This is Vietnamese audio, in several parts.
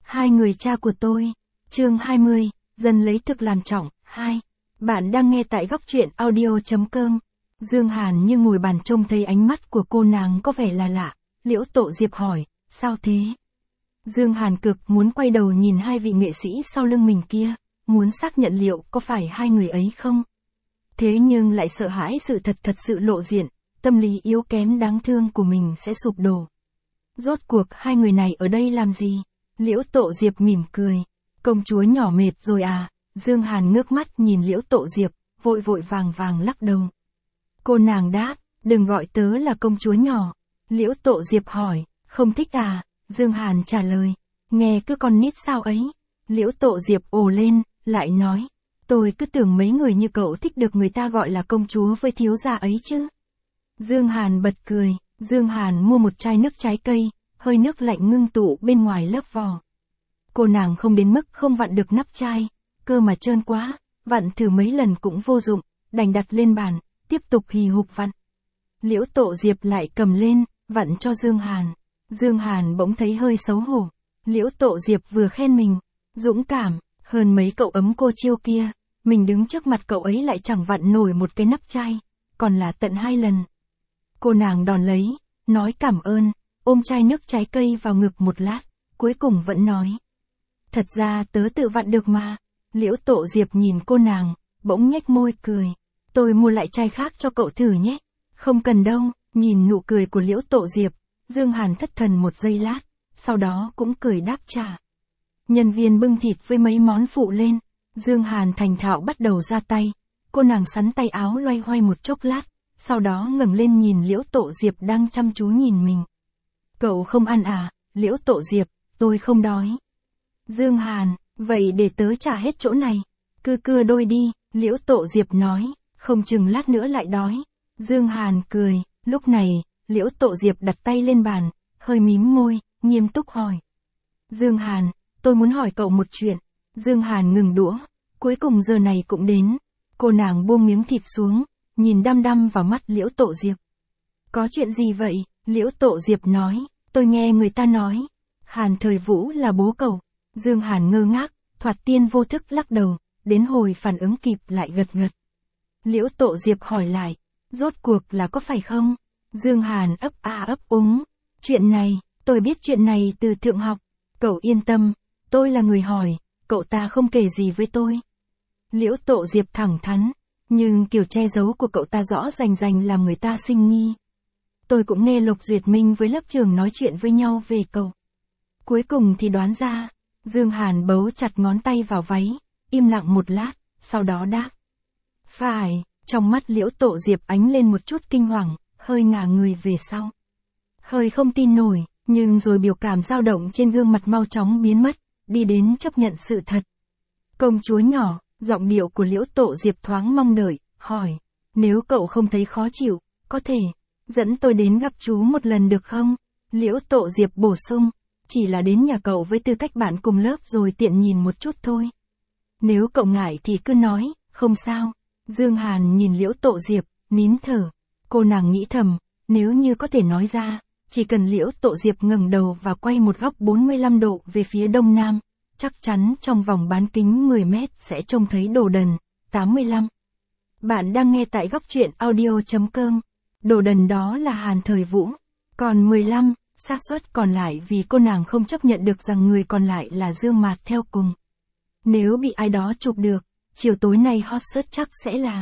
Hai người cha của tôi. Chương 20, dần lấy thực làm trọng. 2. Bạn đang nghe tại góc truyện audio.com. Dương Hàn như ngồi bàn trông thấy ánh mắt của cô nàng có vẻ là lạ. Liễu Tộ Diệp hỏi, sao thế? Dương Hàn cực muốn quay đầu nhìn hai vị nghệ sĩ sau lưng mình kia, muốn xác nhận liệu có phải hai người ấy không? Thế nhưng lại sợ hãi sự thật sự lộ diện, tâm lý yếu kém đáng thương của mình sẽ sụp đổ. Rốt cuộc hai người này ở đây làm gì? Liễu Tộ Diệp mỉm cười. Công chúa nhỏ mệt rồi à? Dương Hàn ngước mắt nhìn Liễu Tộ Diệp, vội vàng lắc đầu. Cô nàng đáp, đừng gọi tớ là công chúa nhỏ. Liễu Tộ Diệp hỏi, không thích à? Dương Hàn trả lời, nghe cứ con nít sao ấy. Liễu Tộ Diệp ồ lên, lại nói, tôi cứ tưởng mấy người như cậu thích được người ta gọi là công chúa với thiếu gia ấy chứ. Dương Hàn bật cười. Dương Hàn mua một chai nước trái cây, hơi nước lạnh ngưng tụ bên ngoài lớp vỏ. Cô nàng không đến mức không vặn được nắp chai, cơ mà trơn quá, vặn thử mấy lần cũng vô dụng, đành đặt lên bàn, tiếp tục hì hục vặn. Liễu Tộ Diệp lại cầm lên, vặn cho Dương Hàn. Dương Hàn bỗng thấy hơi xấu hổ. Liễu Tộ Diệp vừa khen mình, dũng cảm, hơn mấy cậu ấm cô chiêu kia, mình đứng trước mặt cậu ấy lại chẳng vặn nổi một cái nắp chai, còn là tận 2 lần. Cô nàng đòn lấy, nói cảm ơn, ôm chai nước trái cây vào ngực một lát, cuối cùng vẫn nói. Thật ra tớ tự vặn được mà. Liễu Tộ Diệp nhìn cô nàng, bỗng nhếch môi cười. Tôi mua lại chai khác cho cậu thử nhé. Không cần đâu. Nhìn nụ cười của Liễu Tộ Diệp, Dương Hàn thất thần một giây lát, sau đó cũng cười đáp trả. Nhân viên bưng thịt với mấy món phụ lên, Dương Hàn thành thạo bắt đầu ra tay. Cô nàng sắn tay áo loay hoay một chốc lát, sau đó ngẩng lên nhìn Liễu Tộ Diệp đang chăm chú nhìn mình. Cậu không ăn à? Liễu Tộ Diệp, tôi không đói. Dương Hàn, vậy để tớ trả hết chỗ này. Cứ cưa đôi đi, Liễu Tộ Diệp nói, không chừng lát nữa lại đói. Dương Hàn cười, lúc này, Liễu Tộ Diệp đặt tay lên bàn, hơi mím môi, nghiêm túc hỏi. Dương Hàn, tôi muốn hỏi cậu một chuyện. Dương Hàn ngừng đũa, cuối cùng giờ này cũng đến. Cô nàng buông miếng thịt xuống, nhìn đăm đăm vào mắt Liễu Tộ Diệp. Có chuyện gì vậy? Liễu Tộ Diệp nói, tôi nghe người ta nói, Hàn Thời Vũ là bố cậu. Dương Hàn ngơ ngác, thoạt tiên vô thức lắc đầu, đến hồi phản ứng kịp lại gật gật. Liễu Tộ Diệp hỏi lại, rốt cuộc là có phải không? Dương Hàn ấp úng, chuyện này, tôi biết chuyện này từ thượng học. Cậu yên tâm, tôi là người hỏi, cậu ta không kể gì với tôi. Liễu Tộ Diệp thẳng thắn, nhưng kiểu che giấu của cậu ta rõ rành làm người ta sinh nghi. Tôi cũng nghe Lục Duyệt Minh với lớp trưởng nói chuyện với nhau về cậu. Cuối cùng thì đoán ra. Dương Hàn bấu chặt ngón tay vào váy, im lặng một lát, sau đó đáp. Phải, trong mắt Liễu Tộ Diệp ánh lên một chút kinh hoàng, hơi ngả người về sau. Hơi không tin nổi, nhưng rồi biểu cảm dao động trên gương mặt mau chóng biến mất, đi đến chấp nhận sự thật. Công chúa nhỏ, giọng điệu của Liễu Tộ Diệp thoáng mong đợi, hỏi. Nếu cậu không thấy khó chịu, có thể dẫn tôi đến gặp chú một lần được không? Liễu Tộ Diệp bổ sung. Chỉ là đến nhà cậu với tư cách bạn cùng lớp rồi tiện nhìn một chút thôi. Nếu cậu ngại thì cứ nói, không sao. Dương Hàn nhìn Liễu Tộ Diệp, nín thở. Cô nàng nghĩ thầm, nếu như có thể nói ra, chỉ cần Liễu Tộ Diệp ngẩng đầu và quay một góc 45 độ về phía đông nam, chắc chắn trong vòng bán kính 10 mét sẽ trông thấy Đồ Đần. 85. Bạn đang nghe tại góc truyện audio.com. Đồ Đần đó là Hàn Thời Vũ. Còn 15. Xác suất còn lại vì cô nàng không chấp nhận được rằng người còn lại là Dương Mạt theo cùng. Nếu bị ai đó chụp được, chiều tối nay hot search chắc sẽ là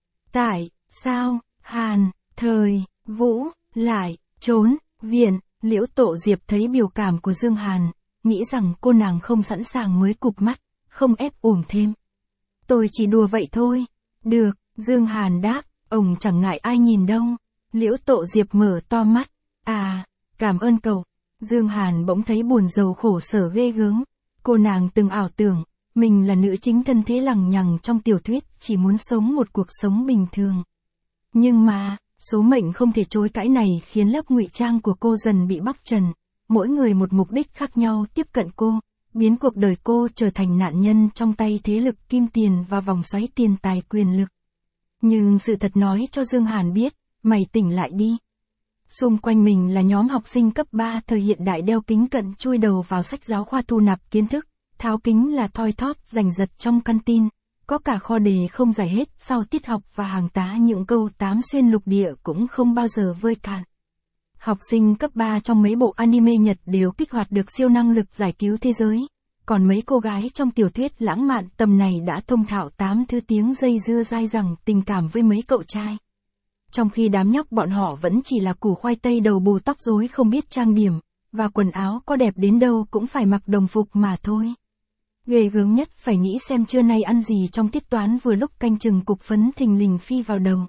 tại sao Hàn Thời Vũ lại trốn viện. Liễu Tộ Diệp thấy biểu cảm của Dương Hàn, nghĩ rằng cô nàng không sẵn sàng mới cụp mắt, không ép uổng thêm. Tôi chỉ đùa vậy thôi. Được, Dương Hàn đáp, ông chẳng ngại ai nhìn đâu. Liễu Tộ Diệp mở to mắt. À, cảm ơn cậu. Dương Hàn bỗng thấy buồn rầu khổ sở ghê gớm. Cô nàng từng ảo tưởng, mình là nữ chính thân thế lằng nhằng trong tiểu thuyết, chỉ muốn sống một cuộc sống bình thường. Nhưng mà, số mệnh không thể chối cãi này khiến lớp ngụy trang của cô dần bị bóc trần. Mỗi người một mục đích khác nhau tiếp cận cô, biến cuộc đời cô trở thành nạn nhân trong tay thế lực kim tiền và vòng xoáy tiền tài quyền lực. Nhưng sự thật nói cho Dương Hàn biết, mày tỉnh lại đi. Xung quanh mình là nhóm học sinh cấp 3 thời hiện đại đeo kính cận chui đầu vào sách giáo khoa thu nạp kiến thức, tháo kính là thoi thóp giành giật trong căn tin, có cả kho đề không giải hết sau tiết học và hàng tá những câu tám xuyên lục địa cũng không bao giờ vơi cạn. Học sinh cấp 3 trong mấy bộ anime Nhật đều kích hoạt được siêu năng lực giải cứu thế giới, còn mấy cô gái trong tiểu thuyết lãng mạn tầm này đã thông thạo 8 thứ tiếng dây dưa dai dẳng tình cảm với mấy cậu trai. Trong khi đám nhóc bọn họ vẫn chỉ là củ khoai tây đầu bù tóc rối không biết trang điểm, và quần áo có đẹp đến đâu cũng phải mặc đồng phục mà thôi. Ghê gớm nhất phải nghĩ xem trưa nay ăn gì trong tiết toán vừa lúc canh chừng cục phấn thình lình phi vào đầu.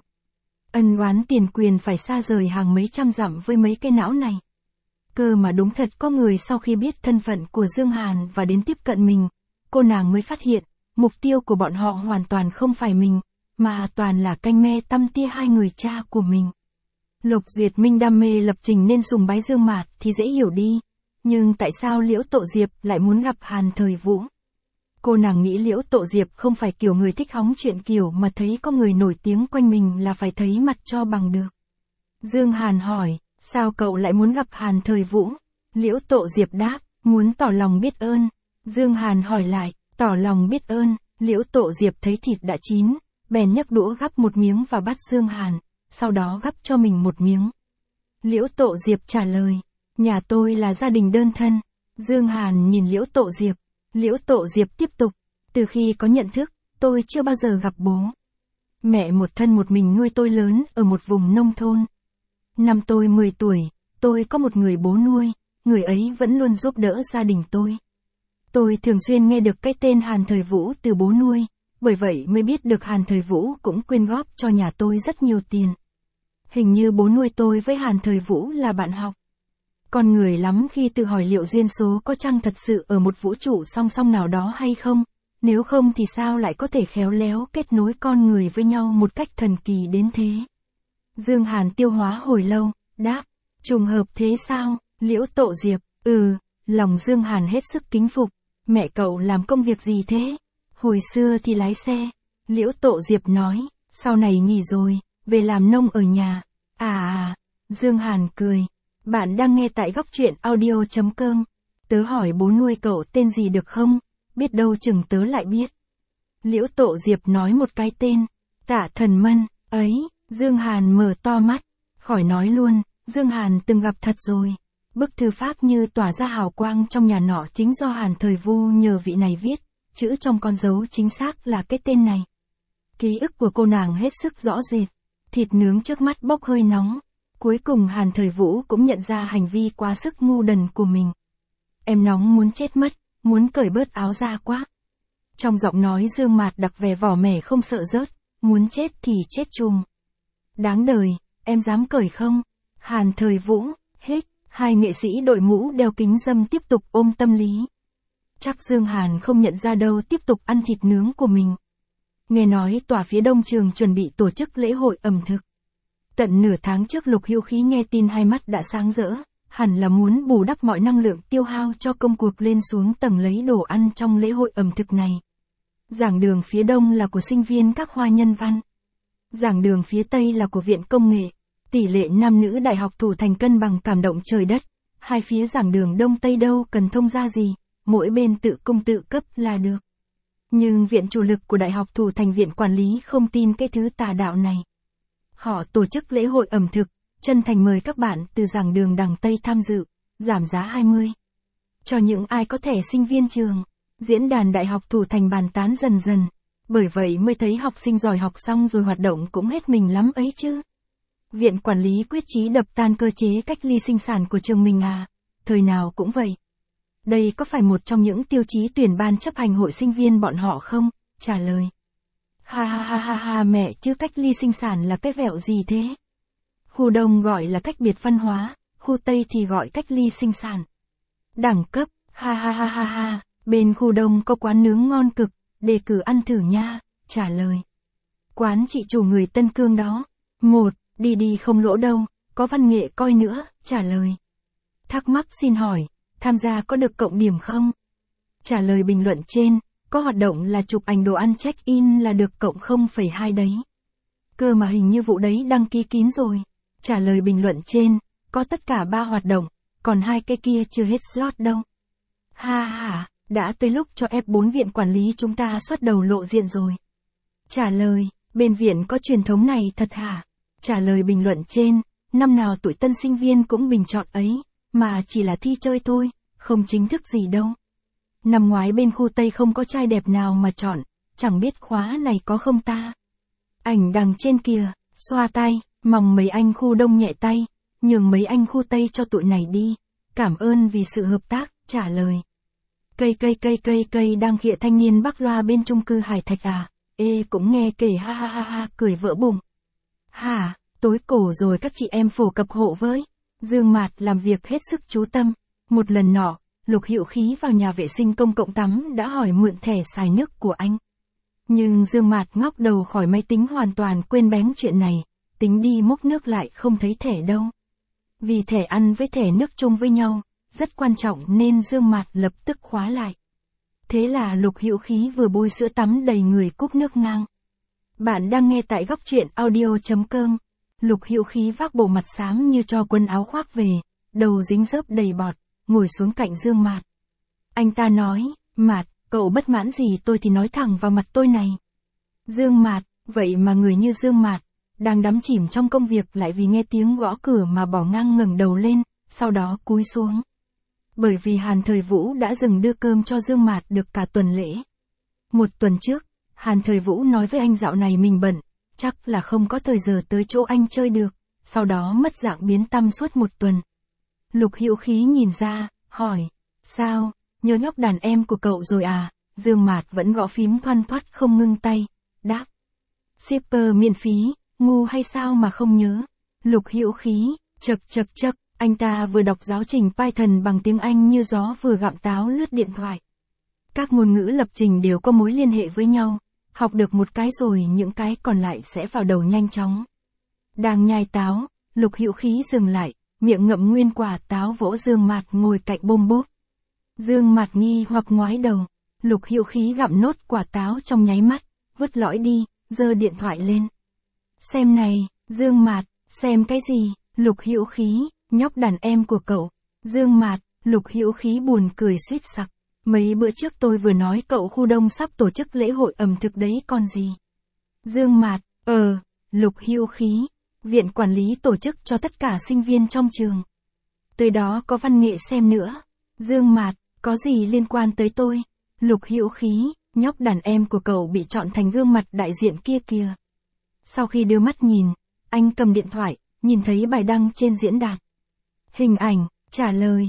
Ân oán tiền quyền phải xa rời hàng mấy trăm dặm với mấy cái não này. Cơ mà đúng thật có người sau khi biết thân phận của Dương Hàn và đến tiếp cận mình, cô nàng mới phát hiện, mục tiêu của bọn họ hoàn toàn không phải mình, mà toàn là canh me tăm tia hai người cha của mình. Lục Duyệt Minh đam mê lập trình nên sùng bái Dương Mạt thì dễ hiểu đi, nhưng tại sao Liễu Tộ Diệp lại muốn gặp Hàn Thời Vũ? Cô nàng nghĩ Liễu Tộ Diệp không phải kiểu người thích hóng chuyện kiểu mà thấy có người nổi tiếng quanh mình là phải thấy mặt cho bằng được. Dương Hàn hỏi, sao cậu lại muốn gặp Hàn Thời Vũ? Liễu Tộ Diệp đáp, muốn tỏ lòng biết ơn. Dương Hàn hỏi lại, tỏ lòng biết ơn. Liễu Tộ Diệp thấy thịt đã chín, bèn nhấc đũa gắp một miếng vào bát Dương Hàn, sau đó gắp cho mình một miếng. Liễu Tộ Diệp trả lời, nhà tôi là gia đình đơn thân. Dương Hàn nhìn Liễu Tộ Diệp. Liễu Tộ Diệp tiếp tục, từ khi có nhận thức, tôi chưa bao giờ gặp bố. Mẹ một thân một mình nuôi tôi lớn ở một vùng nông thôn. Năm tôi 10 tuổi, tôi có một người bố nuôi, người ấy vẫn luôn giúp đỡ gia đình tôi. Tôi thường xuyên nghe được cái tên Hàn Thời Vũ từ bố nuôi, bởi vậy mới biết được Hàn Thời Vũ cũng quyên góp cho nhà tôi rất nhiều tiền. Hình như bố nuôi tôi với Hàn Thời Vũ là bạn học. Con người lắm khi tự hỏi liệu duyên số có chăng thật sự ở một vũ trụ song song nào đó hay không, nếu không thì sao lại có thể khéo léo kết nối con người với nhau một cách thần kỳ đến thế. Dương Hàn tiêu hóa hồi lâu, đáp, trùng hợp thế sao? Liễu Tộ Diệp, lòng Dương Hàn hết sức kính phục. Mẹ cậu làm công việc gì thế? Hồi xưa thì lái xe. Liễu Tộ Diệp nói, sau này nghỉ rồi, về làm nông ở nhà. Dương Hàn cười. Bạn đang nghe tại góc truyện audio.com. Tớ hỏi bố nuôi cậu tên gì được không? Biết đâu chừng tớ lại biết. Liễu Tộ Diệp nói một cái tên. Tạ Thần Mân, ấy, Dương Hàn mở to mắt. Khỏi nói luôn, Dương Hàn từng gặp thật rồi. Bức thư pháp như tỏa ra hào quang trong nhà nọ chính do Hàn Thời Vu nhờ vị này viết, chữ trong con dấu chính xác là cái tên này. Ký ức của cô nàng hết sức rõ rệt. Thịt nướng trước mắt bốc hơi nóng. Cuối cùng Hàn Thời Vũ cũng nhận ra hành vi quá sức ngu đần của mình. Em nóng muốn chết mất, muốn cởi bớt áo ra quá. Trong giọng nói Dương Mạt đặc vẻ vỏ mẻ không sợ rớt, muốn chết thì chết chùm. Đáng đời, em dám cởi không? Hàn Thời Vũ, hích, hai nghệ sĩ đội mũ đeo kính râm tiếp tục ôm tâm lý. Chắc Dương Hàn không nhận ra đâu tiếp tục ăn thịt nướng của mình. Nghe nói tòa phía đông trường chuẩn bị tổ chức lễ hội ẩm thực. Tận nửa tháng trước Lục Hữu Khí nghe tin hai mắt đã sáng rỡ, hẳn là muốn bù đắp mọi năng lượng tiêu hao cho công cuộc lên xuống tầng lấy đồ ăn trong lễ hội ẩm thực này. Giảng đường phía đông là của sinh viên các khoa nhân văn. Giảng đường phía tây là của viện công nghệ. Tỷ lệ nam nữ đại học thủ thành cân bằng cảm động trời đất. Hai phía giảng đường đông tây đâu cần thông gia gì, mỗi bên tự cung tự cấp là được. Nhưng viện chủ lực của đại học thủ thành viện quản lý không tin cái thứ tà đạo này. Họ tổ chức lễ hội ẩm thực, chân thành mời các bạn từ giảng đường đằng Tây tham dự, giảm giá 20. Cho những ai có thẻ sinh viên trường, diễn đàn đại học thủ thành bàn tán dần dần, bởi vậy mới thấy học sinh giỏi học xong rồi hoạt động cũng hết mình lắm ấy chứ. Viện quản lý quyết chí đập tan cơ chế cách ly sinh sản của trường mình à, thời nào cũng vậy. Đây có phải một trong những tiêu chí tuyển ban chấp hành hội sinh viên bọn họ không? Trả lời. Ha mẹ chứ cách ly sinh sản là cái vẹo gì thế? Khu Đông gọi là cách biệt văn hóa, khu Tây thì gọi cách ly sinh sản. Đẳng cấp, ha, bên khu Đông có quán nướng ngon cực, đề cử ăn thử nha, trả lời. Quán chị chủ người Tân Cương đó. Đi không lỗ đâu, có văn nghệ coi nữa, trả lời. Thắc mắc xin hỏi, tham gia có được cộng điểm không? Trả lời bình luận trên, có hoạt động là chụp ảnh đồ ăn check-in là được cộng 0,2 đấy. Cơ mà hình như vụ đấy đăng ký kín rồi. Trả lời bình luận trên, có tất cả 3 hoạt động, còn 2 cái kia chưa hết slot đâu. Ha ha, đã tới lúc cho F4 viện quản lý chúng ta xuất đầu lộ diện rồi. Trả lời, bên viện có truyền thống này thật hả? Trả lời bình luận trên, năm nào tụi tân sinh viên cũng bình chọn ấy, mà chỉ là thi chơi thôi, không chính thức gì đâu. Năm ngoái bên khu Tây không có trai đẹp nào mà chọn, chẳng biết khóa này có không ta. Ảnh đằng trên kìa, xoa tay, mong mấy anh khu Đông nhẹ tay, nhường mấy anh khu Tây cho tụi này đi. Cảm ơn vì sự hợp tác, trả lời. Cây đang khịa thanh niên Bắc Loa bên chung cư Hải Thạch à? Ê cũng nghe kể ha ha ha ha, cười vỡ bụng. Hả, tối cổ rồi các chị em phổ cập hộ với. Dương Mạt làm việc hết sức chú tâm. Một lần nọ, Lục Hữu Khí vào nhà vệ sinh công cộng tắm đã hỏi mượn thẻ xài nước của anh. Nhưng Dương Mạt ngóc đầu khỏi máy tính hoàn toàn quên bén chuyện này, tính đi múc nước lại không thấy thẻ đâu. Vì thẻ ăn với thẻ nước chung với nhau, rất quan trọng nên Dương Mạt lập tức khóa lại. Thế là Lục Hữu Khí vừa bôi sữa tắm đầy người cúp nước ngang. Bạn đang nghe tại góc truyện audio.com. Lục Hữu Khí vác bộ mặt xám như cho quần áo khoác về, đầu dính dớp đầy bọt, ngồi xuống cạnh Dương Mạt. Anh ta nói, Mạt, cậu bất mãn gì tôi thì nói thẳng vào mặt tôi này. Dương Mạt, vậy mà người như Dương Mạt, đang đắm chìm trong công việc lại vì nghe tiếng gõ cửa mà bỏ ngang ngẩng đầu lên, sau đó cúi xuống. Bởi vì Hàn Thời Vũ đã dừng đưa cơm cho Dương Mạt được cả tuần lễ. Một tuần trước, Hàn Thời Vũ nói với anh dạo này mình bận, chắc là không có thời giờ tới chỗ anh chơi được, sau đó mất dạng biến tăm suốt một tuần. Lục Hữu Khí nhìn ra, hỏi, sao, nhớ nhóc đàn em của cậu rồi à? Dương Mạt vẫn gõ phím thoăn thoắt không ngưng tay, đáp. Shipper miễn phí, ngu hay sao mà không nhớ? Lục Hữu Khí, chậc, anh ta vừa đọc giáo trình Python bằng tiếng Anh như gió vừa gặm táo lướt điện thoại. Các ngôn ngữ lập trình đều có mối liên hệ với nhau, học được một cái rồi những cái còn lại sẽ vào đầu nhanh chóng. Đang nhai táo, Lục Hữu Khí dừng lại, miệng ngậm nguyên quả táo vỗ Dương Mạt ngồi cạnh bôm bốp. Dương Mạt nghi hoặc ngoái đầu, Lục Hữu Khí gặm nốt quả táo trong nháy mắt, vứt lõi đi, giơ điện thoại lên. Xem này, Dương Mạt, xem cái gì? Lục Hữu Khí, nhóc đàn em của cậu. Dương Mạt, Lục Hữu Khí buồn cười suýt sặc. Mấy bữa trước tôi vừa nói cậu khu Đông sắp tổ chức lễ hội ẩm thực đấy còn gì. Dương Mạt, Lục Hữu Khí, viện quản lý tổ chức cho tất cả sinh viên trong trường. Tới đó có văn nghệ xem nữa. Dương Mạt, có gì liên quan tới tôi? Lục Hữu Khí, nhóc đàn em của cậu bị chọn thành gương mặt đại diện kia kìa. Sau khi đưa mắt nhìn, anh cầm điện thoại, nhìn thấy bài đăng trên diễn đàn. Hình ảnh, trả lời,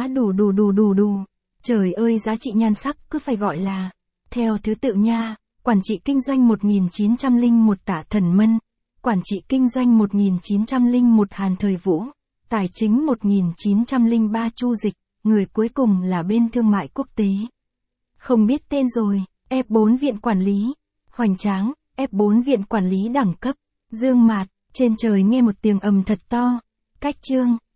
đủ. Trời ơi giá trị nhan sắc cứ phải gọi là, theo thứ tự nha, quản trị kinh doanh 1901 Tạ Thần Mân, quản trị kinh doanh 1901 Hàn Thời Vũ, tài chính 1903 Chu Dịch, người cuối cùng là bên thương mại quốc tế. Không biết tên rồi, F4 viện quản lý, hoành tráng, F4 viện quản lý đẳng cấp, Dương Mạt, trên trời nghe một tiếng ầm thật to, cách chương.